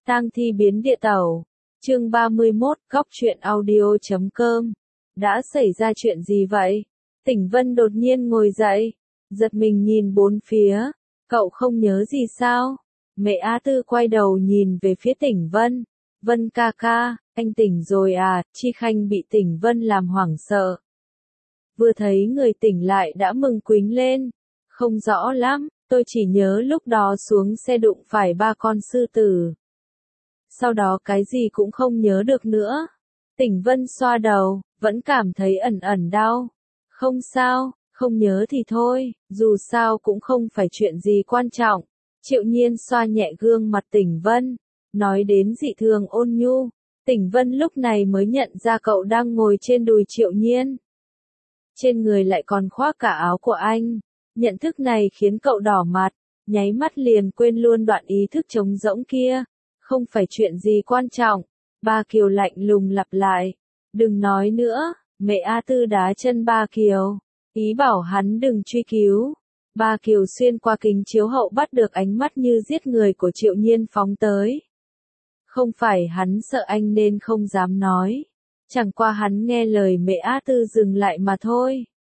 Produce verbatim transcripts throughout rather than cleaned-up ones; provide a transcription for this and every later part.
Tang thi biến địa tẩu. Chương ba mươi mốt, góc truyện audio chấm com. Đã xảy ra chuyện gì vậy? Tỉnh Vân đột nhiên ngồi dậy, giật mình nhìn bốn phía. Cậu không nhớ gì sao? Mẹ A Tư quay đầu nhìn về phía Tỉnh Vân. Vân ca ca, anh tỉnh rồi à? Chi Khanh bị Tỉnh Vân làm hoảng sợ. Vừa thấy người tỉnh lại đã mừng quính lên. Không rõ lắm, tôi chỉ nhớ lúc đó xuống xe đụng phải ba con sư tử. Sau đó cái gì cũng không nhớ được nữa. Tỉnh Vân xoa đầu, vẫn cảm thấy ẩn ẩn đau. Không sao, không nhớ thì thôi, dù sao cũng không phải chuyện gì quan trọng. Triệu Nhiên xoa nhẹ gương mặt Tỉnh Vân, nói đến dị thường ôn nhu. Tỉnh Vân lúc này mới nhận ra cậu đang ngồi trên đùi Triệu Nhiên. Trên người lại còn khoác cả áo của anh. Nhận thức này khiến cậu đỏ mặt, nháy mắt liền quên luôn đoạn ý thức trống rỗng kia. Không phải chuyện gì quan trọng. Ba Kiều lạnh lùng lặp lại. Đừng nói nữa, mẹ A Tư đá chân Ba Kiều. Ý bảo hắn đừng truy cứu. Ba Kiều xuyên qua kính chiếu hậu bắt được ánh mắt như giết người của Triệu Nhiên phóng tới. Không phải hắn sợ anh nên không dám nói. Chẳng qua hắn nghe lời mẹ A Tư dừng lại mà thôi.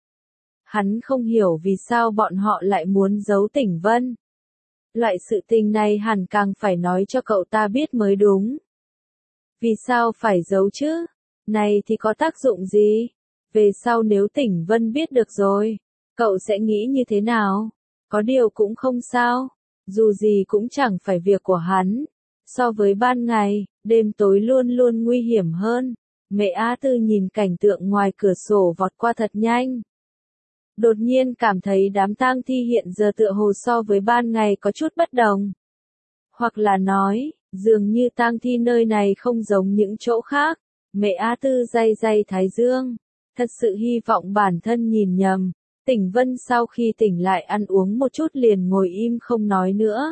Hắn không hiểu vì sao bọn họ lại muốn giấu Tỉnh Vân. Loại sự tình này hẳn càng phải nói cho cậu ta biết mới đúng. Vì sao phải giấu chứ? Này thì có tác dụng gì? Về sau nếu Tỉnh Vân biết được rồi, cậu sẽ nghĩ như thế nào? Có điều cũng không sao, dù gì cũng chẳng phải việc của hắn. So với ban ngày, đêm tối luôn luôn nguy hiểm hơn. Mẹ A Tư nhìn cảnh tượng ngoài cửa sổ vọt qua thật nhanh. Đột nhiên cảm thấy đám tang thi hiện giờ tựa hồ so với ban ngày có chút bất đồng. Hoặc là nói, dường như tang thi nơi này không giống những chỗ khác. Mẹ A Tư day day thái dương. Thật sự hy vọng bản thân nhìn nhầm. Tỉnh Vân sau khi tỉnh lại ăn uống một chút liền ngồi im không nói nữa.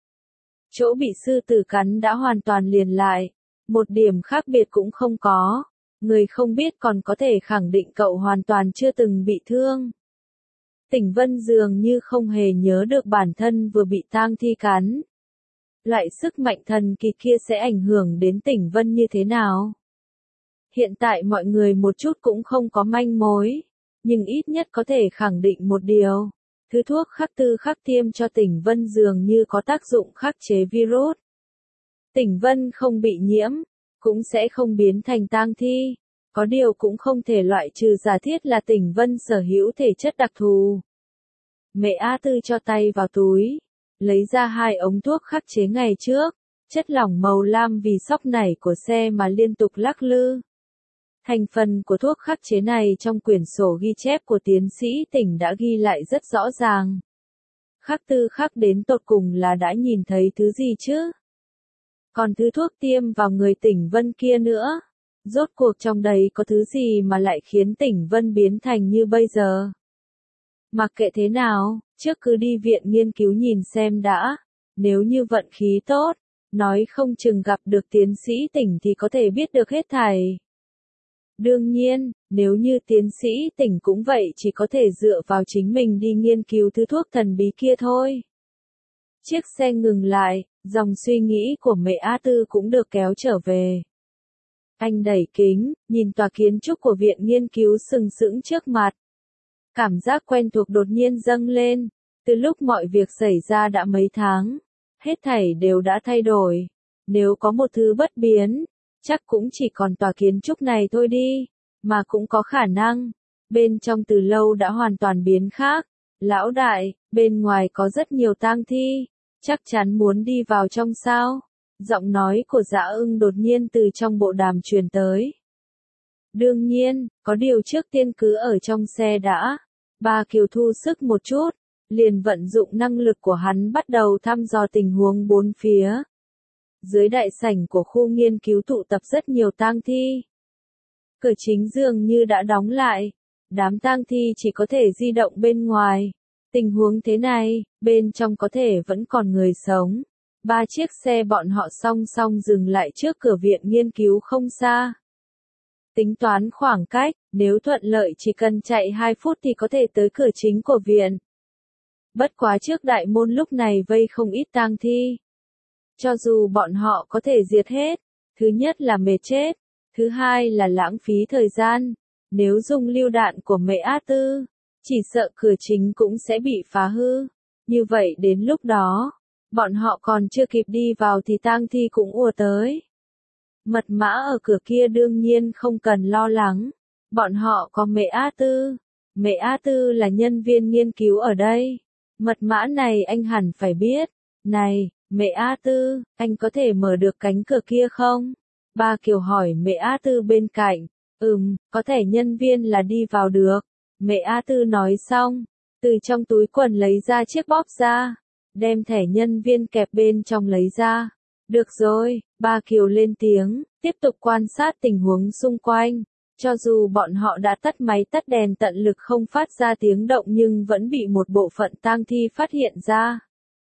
Chỗ bị sư tử cắn đã hoàn toàn liền lại. Một điểm khác biệt cũng không có. Người không biết còn có thể khẳng định cậu hoàn toàn chưa từng bị thương. Tỉnh Vân dường như không hề nhớ được bản thân vừa bị tang thi cắn. Loại sức mạnh thần kỳ kia sẽ ảnh hưởng đến Tỉnh Vân như thế nào? Hiện tại mọi người một chút cũng không có manh mối, nhưng ít nhất có thể khẳng định một điều. Thứ thuốc khắc tư khắc tiêm cho Tỉnh Vân dường như có tác dụng khắc chế virus. Tỉnh Vân không bị nhiễm, cũng sẽ không biến thành tang thi. Có điều cũng không thể loại trừ giả thiết là Tỉnh Vân sở hữu thể chất đặc thù. Mẹ A Tư cho tay vào túi, lấy ra hai ống thuốc khắc chế ngày trước, chất lỏng màu lam vì sóc nảy của xe mà liên tục lắc lư. Thành phần của thuốc khắc chế này trong quyển sổ ghi chép của tiến sĩ Tỉnh đã ghi lại rất rõ ràng. Khắc tư khắc đến tột cùng là đã nhìn thấy thứ gì chứ? Còn thứ thuốc tiêm vào người Tỉnh Vân kia nữa? Rốt cuộc trong đấy có thứ gì mà lại khiến Tỉnh Vân biến thành như bây giờ? Mặc kệ thế nào, trước cứ đi viện nghiên cứu nhìn xem đã. Nếu như vận khí tốt, nói không chừng gặp được tiến sĩ Tỉnh thì có thể biết được hết thảy. Đương nhiên, nếu như tiến sĩ Tỉnh cũng vậy chỉ có thể dựa vào chính mình đi nghiên cứu thứ thuốc thần bí kia thôi. Chiếc xe ngừng lại, dòng suy nghĩ của mẹ A Tư cũng được kéo trở về. Anh đẩy kính, nhìn tòa kiến trúc của viện nghiên cứu sừng sững trước mặt. Cảm giác quen thuộc đột nhiên dâng lên. Từ lúc mọi việc xảy ra đã mấy tháng, hết thảy đều đã thay đổi. Nếu có một thứ bất biến, chắc cũng chỉ còn tòa kiến trúc này thôi đi. Mà cũng có khả năng, bên trong từ lâu đã hoàn toàn biến khác. Lão đại, bên ngoài có rất nhiều tang thi, chắc chắn muốn đi vào trong sao? Giọng nói của Dã Ưng đột nhiên từ trong bộ đàm truyền tới. Đương nhiên, có điều trước tiên cứ ở trong xe đã. Ba Kiều thu sức một chút, liền vận dụng năng lực của hắn bắt đầu thăm dò tình huống bốn phía. Dưới đại sảnh của khu nghiên cứu tụ tập rất nhiều tang thi. Cửa chính dường như đã đóng lại, đám tang thi chỉ có thể di động bên ngoài. Tình huống thế này, bên trong có thể vẫn còn người sống. Ba chiếc xe bọn họ song song dừng lại trước cửa viện nghiên cứu không xa. Tính toán khoảng cách, nếu thuận lợi chỉ cần chạy hai phút thì có thể tới cửa chính của viện. Bất quá trước đại môn lúc này vây không ít tang thi. Cho dù bọn họ có thể diệt hết, thứ nhất là mệt chết, thứ hai là lãng phí thời gian. Nếu dùng lưu đạn của Mễ A Tư, chỉ sợ cửa chính cũng sẽ bị phá hư. Như vậy đến lúc đó, bọn họ còn chưa kịp đi vào thì tang thi cũng ùa tới. Mật mã ở cửa kia đương nhiên không cần lo lắng. Bọn họ có Mễ A Tư. Mễ A Tư là nhân viên nghiên cứu ở đây. Mật mã này anh hẳn phải biết. Này, Mễ A Tư, anh có thể mở được cánh cửa kia không? Ba Kiều hỏi Mễ A Tư bên cạnh. Ừm, có thể nhân viên là đi vào được. Mễ A Tư nói xong, từ trong túi quần lấy ra chiếc bóp ra, đem thẻ nhân viên kẹp bên trong lấy ra. Được rồi, Ba Kiều lên tiếng, tiếp tục quan sát tình huống xung quanh. Cho dù bọn họ đã tắt máy tắt đèn tận lực không phát ra tiếng động nhưng vẫn bị một bộ phận tang thi phát hiện ra.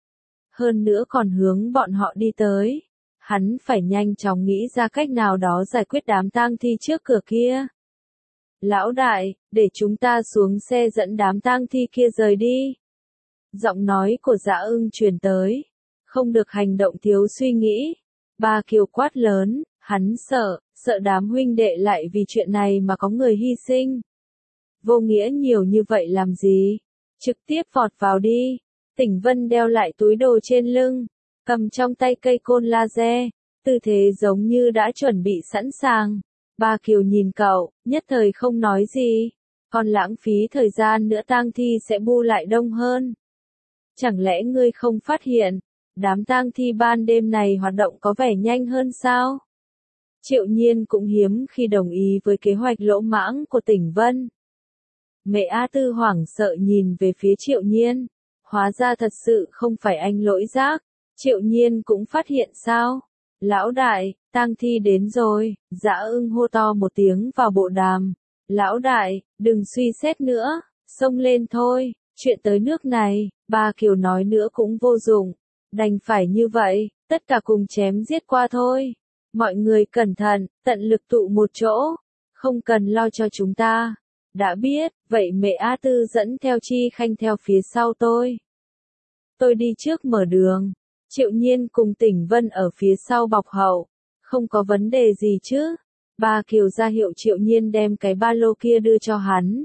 Hơn nữa còn hướng bọn họ đi tới. Hắn phải nhanh chóng nghĩ ra cách nào đó giải quyết đám tang thi trước cửa kia. Lão đại, để chúng ta xuống xe dẫn đám tang thi kia rời đi. Giọng nói của Dã Ưng truyền tới. Không được hành động thiếu suy nghĩ. Ba Kiều quát lớn, hắn sợ, sợ đám huynh đệ lại vì chuyện này mà có người hy sinh. Vô nghĩa nhiều như vậy làm gì? Trực tiếp vọt vào đi. Tỉnh Vân đeo lại túi đồ trên lưng, cầm trong tay cây côn laser, tư thế giống như đã chuẩn bị sẵn sàng. Ba Kiều nhìn cậu, nhất thời không nói gì. Còn lãng phí thời gian nữa tang thi sẽ bu lại đông hơn. Chẳng lẽ ngươi không phát hiện, đám tang thi ban đêm này hoạt động có vẻ nhanh hơn sao? Triệu Nhiên cũng hiếm khi đồng ý với kế hoạch lỗ mãng của Tỉnh Vân. Mẹ A Tư hoảng sợ nhìn về phía Triệu Nhiên. Hóa ra thật sự không phải anh lỗi giác. Triệu Nhiên cũng phát hiện sao? Lão đại, tang thi đến rồi. Dã Ưng hô to một tiếng vào bộ đàm. Lão đại, đừng suy xét nữa, xông lên thôi. Chuyện tới nước này, Ba Kiều nói nữa cũng vô dụng. Đành phải như vậy, tất cả cùng chém giết qua thôi. Mọi người cẩn thận, tận lực tụ một chỗ. Không cần lo cho chúng ta. Đã biết, vậy mẹ A Tư dẫn theo Chi Khanh theo phía sau tôi. Tôi đi trước mở đường. Triệu Nhiên cùng Tỉnh Vân ở phía sau bọc hậu. Không có vấn đề gì chứ. Ba Kiều ra hiệu Triệu Nhiên đem cái ba lô kia đưa cho hắn.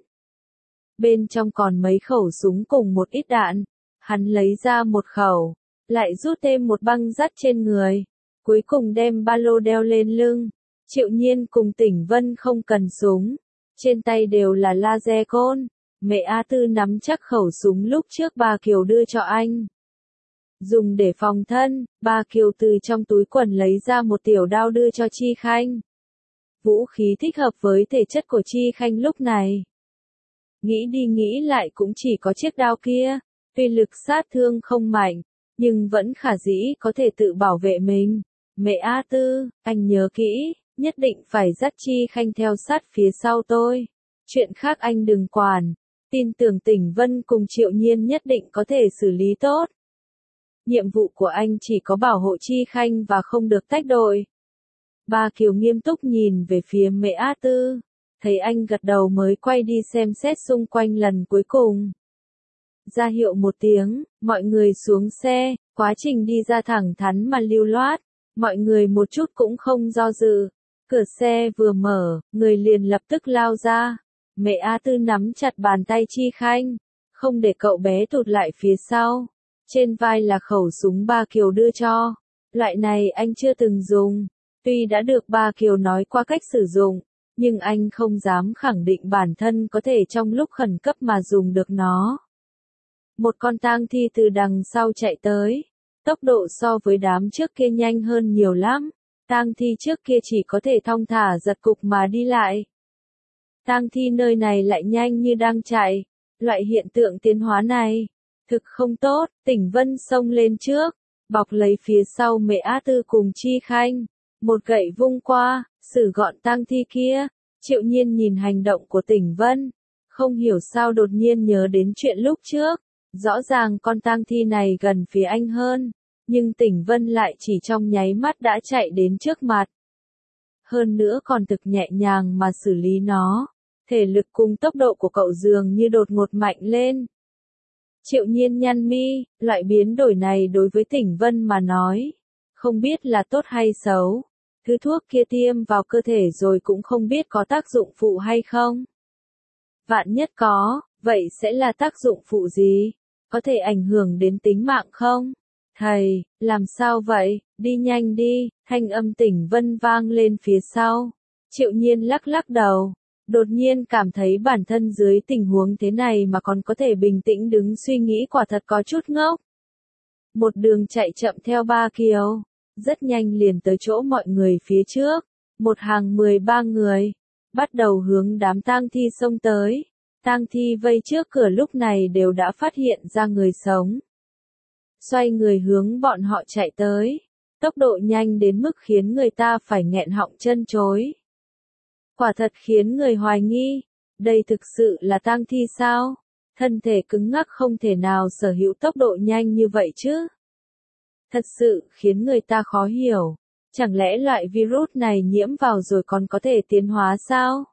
Bên trong còn mấy khẩu súng cùng một ít đạn. Hắn lấy ra một khẩu, lại rút thêm một băng dắt trên người. Cuối cùng đem ba lô đeo lên lưng. Triệu Nhiên cùng Tỉnh Vân không cần súng. Trên tay đều là laser côn. Mẹ A Tư nắm chắc khẩu súng lúc trước Ba Kiều đưa cho anh. Dùng để phòng thân, Ba Kiều từ trong túi quần lấy ra một tiểu đao đưa cho Chi Khanh. Vũ khí thích hợp với thể chất của Chi Khanh lúc này. Nghĩ đi nghĩ lại cũng chỉ có chiếc đao kia. Tuy lực sát thương không mạnh, nhưng vẫn khả dĩ có thể tự bảo vệ mình. Mẹ A Tư, anh nhớ kỹ, nhất định phải dắt Chi Khanh theo sát phía sau tôi. Chuyện khác anh đừng quản. Tin tưởng Tỉnh Vân cùng Triệu Nhiên nhất định có thể xử lý tốt. Nhiệm vụ của anh chỉ có bảo hộ Chi Khanh và không được tách đội. Ba Kiều nghiêm túc nhìn về phía mẹ A Tư. Thấy anh gật đầu mới quay đi xem xét xung quanh lần cuối cùng. Ra hiệu một tiếng, mọi người xuống xe, quá trình đi ra thẳng thắn mà lưu loát. Mọi người một chút cũng không do dự. Cửa xe vừa mở, người liền lập tức lao ra. Mẹ A Tư nắm chặt bàn tay Chi Khanh, không để cậu bé tụt lại phía sau. Trên vai là khẩu súng Ba Kiều đưa cho. Loại này anh chưa từng dùng. Tuy đã được Ba Kiều nói qua cách sử dụng, nhưng anh không dám khẳng định bản thân có thể trong lúc khẩn cấp mà dùng được nó. Một con tang thi từ đằng sau chạy tới. Tốc độ so với đám trước kia nhanh hơn nhiều lắm. Tang thi trước kia chỉ có thể thong thả giật cục mà đi lại. Tang thi nơi này lại nhanh như đang chạy. Loại hiện tượng tiến hóa này thực không tốt. Tỉnh Vân xông lên trước, bọc lấy phía sau mẹ A Tư cùng Chi Khanh. Một gậy vung qua, xử gọn tang thi kia. Triệu Nhiên nhìn hành động của Tỉnh Vân, không hiểu sao đột nhiên nhớ đến chuyện lúc trước. Rõ ràng con tang thi này gần phía anh hơn, nhưng Tỉnh Vân lại chỉ trong nháy mắt đã chạy đến trước mặt. Hơn nữa còn thực nhẹ nhàng mà xử lý nó. Thể lực cùng tốc độ của cậu dường như đột ngột mạnh lên. Triệu Nhiên nhăn mi, loại biến đổi này đối với Tỉnh Vân mà nói, Không biết là tốt hay xấu. Thứ thuốc kia tiêm vào cơ thể rồi cũng không biết có tác dụng phụ hay không. Vạn nhất có, vậy sẽ là tác dụng phụ gì? Có thể ảnh hưởng đến tính mạng không? Thầy, làm sao vậy? Đi nhanh đi, thanh âm Tỉnh Vân vang lên phía sau. Triệu Nhiên lắc lắc đầu. Đột nhiên cảm thấy bản thân dưới tình huống thế này mà còn có thể bình tĩnh đứng suy nghĩ quả thật có chút ngốc. Một đường chạy chậm theo Ba Kiều, rất nhanh liền tới chỗ mọi người phía trước, một hàng mười ba người, bắt đầu hướng đám tang thi xông tới. Tang thi vây trước cửa lúc này đều đã phát hiện ra người sống. Xoay người hướng bọn họ chạy tới, tốc độ nhanh đến mức khiến người ta phải nghẹn họng chân chối. Quả thật khiến người hoài nghi, đây thực sự là tang thi sao? Thân thể cứng ngắc không thể nào sở hữu tốc độ nhanh như vậy chứ. Thật sự khiến người ta khó hiểu, chẳng lẽ loại virus này nhiễm vào rồi còn có thể tiến hóa sao?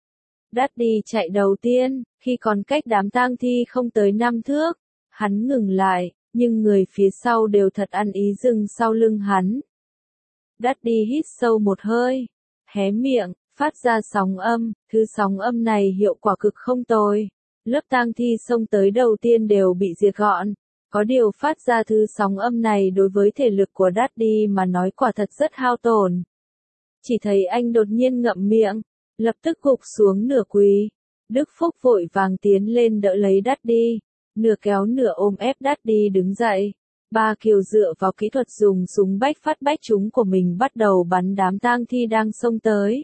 Daddy chạy đầu tiên, khi còn cách đám tang thi không tới năm thước, hắn ngừng lại, nhưng người phía sau đều thật ăn ý dừng sau lưng hắn. Daddy hít sâu một hơi, hé miệng, phát ra sóng âm, thứ sóng âm này hiệu quả cực không tồi. Lớp tang thi xông tới đầu tiên đều bị diệt gọn. Có điều phát ra thứ sóng âm này đối với thể lực của Daddy mà nói quả thật rất hao tổn. Chỉ thấy anh đột nhiên ngậm miệng, lập tức gục xuống nửa quỳ. Đức Phúc vội vàng tiến lên đỡ lấy Daddy, nửa kéo nửa ôm ép Daddy đứng dậy. Ba Kiều dựa vào kỹ thuật dùng súng bách phát bách chúng của mình bắt đầu bắn đám tang thi đang xông tới.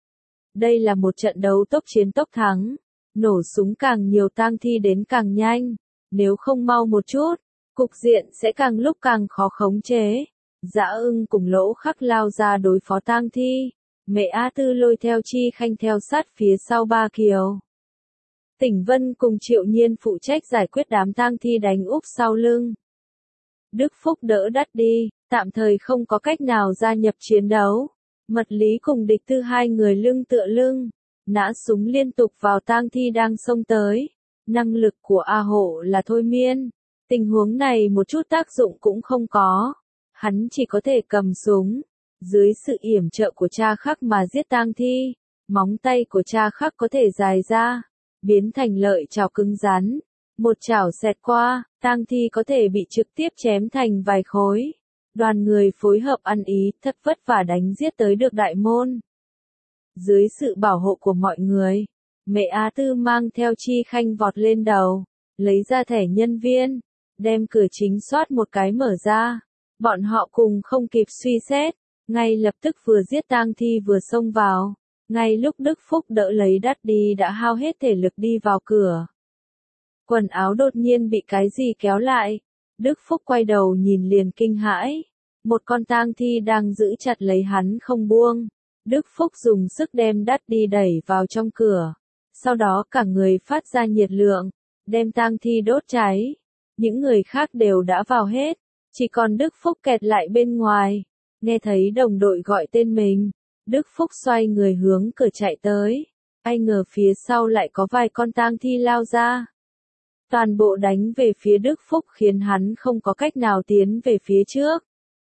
Đây là một trận đấu tốc chiến tốc thắng. Nổ súng càng nhiều tang thi đến càng nhanh, nếu không mau một chút, cục diện sẽ càng lúc càng khó khống chế. Dã Ưng cùng Lỗ Khắc lao ra đối phó tang thi, Mẹ A Tư lôi theo Chi Khanh theo sát phía sau Ba Kiều. Tỉnh Vân cùng Triệu Nhiên phụ trách giải quyết đám tang thi đánh úp sau lưng. Đức Phúc đỡ Daddy, tạm thời không có cách nào gia nhập chiến đấu. Mật Lý cùng Địch Tư hai người lưng tựa lưng, nã súng liên tục vào tang thi đang xông tới. Năng lực của A Hộ là thôi miên, tình huống này một chút tác dụng cũng không có. Hắn chỉ có thể cầm súng, dưới sự yểm trợ của Cha Khắc mà giết tang thi. Móng tay của Cha Khắc có thể dài ra, biến thành lợi chảo cứng rắn. Một chảo xẹt qua, tang thi có thể bị trực tiếp chém thành vài khối. Đoàn người phối hợp ăn ý, thật vất vả đánh giết tới được đại môn. Dưới sự bảo hộ của mọi người, Mẹ Á Tư mang theo Chi Khanh vọt lên đầu, lấy ra thẻ nhân viên, đem cửa chính soát một cái mở ra. Bọn họ cùng không kịp suy xét, ngay lập tức vừa giết tang thi vừa xông vào. Ngay lúc Đức Phúc đỡ lấy Daddy đã hao hết thể lực đi vào cửa. Quần áo đột nhiên bị cái gì kéo lại. Đức Phúc quay đầu nhìn liền kinh hãi. Một con tang thi đang giữ chặt lấy hắn không buông. Đức Phúc dùng sức đem Daddy đẩy vào trong cửa. Sau đó cả người phát ra nhiệt lượng, đem tang thi đốt cháy. Những người khác đều đã vào hết, chỉ còn Đức Phúc kẹt lại bên ngoài. Nghe thấy đồng đội gọi tên mình, Đức Phúc xoay người hướng cửa chạy tới. Ai ngờ phía sau lại có vài con tang thi lao ra. Toàn bộ đánh về phía Đức Phúc khiến hắn không có cách nào tiến về phía trước.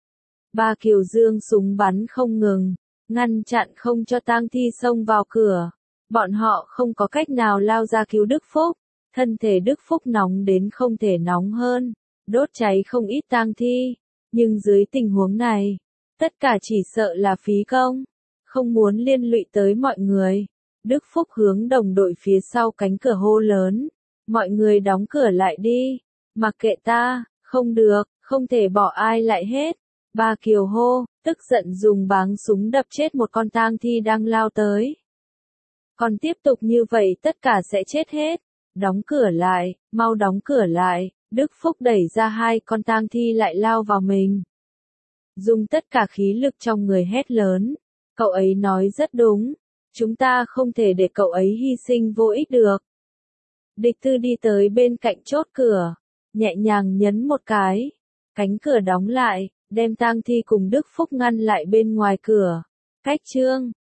Ba Kiều dương súng bắn không ngừng, ngăn chặn không cho tang thi xông vào cửa. Bọn họ không có cách nào lao ra cứu Đức Phúc. Thân thể Đức Phúc nóng đến không thể nóng hơn, đốt cháy không ít tang thi. Nhưng dưới tình huống này, tất cả chỉ sợ là phí công. Không muốn liên lụy tới mọi người, Đức Phúc hướng đồng đội phía sau cánh cửa hô lớn. Mọi người đóng cửa lại đi, mặc kệ ta, không được, không thể bỏ ai lại hết. Ba Kiều hô, tức giận dùng báng súng đập chết một con tang thi đang lao tới. Còn tiếp tục như vậy tất cả sẽ chết hết. Đóng cửa lại, mau đóng cửa lại. Đức Phúc đẩy ra hai con tang thi lại lao vào mình. Dùng tất cả khí lực trong người hét lớn. Cậu ấy nói rất đúng. Chúng ta không thể để cậu ấy hy sinh vô ích được. Địch Tư đi tới bên cạnh chốt cửa, nhẹ nhàng nhấn một cái. Cánh cửa đóng lại, đem tang thi cùng Đức Phúc ngăn lại bên ngoài cửa. Cách chương